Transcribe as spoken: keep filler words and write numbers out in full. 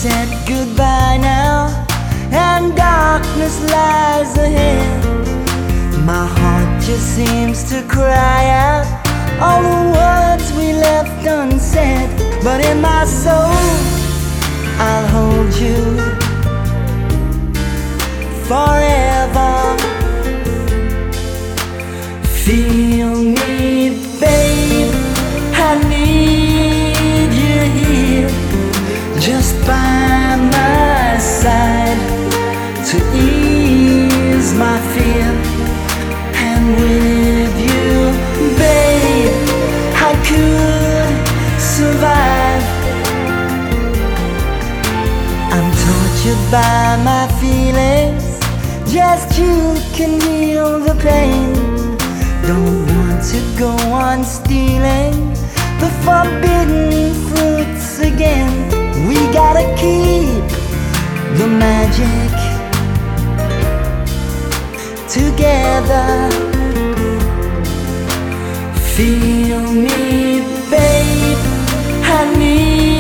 said goodbye now, and darkness lies ahead. My heart just seems to cry out all the words we left unsaid. But in my soul, I'll hold you forever. Feel me, babe, I need you here, just by my side, to ease my fear. And with you, babe, I could survive. I'm tortured by my feelings, just you can heal the pain. Don't want to go on stealing the forbidden fruits again. We gotta keep the magic together. Feel me, babe, I need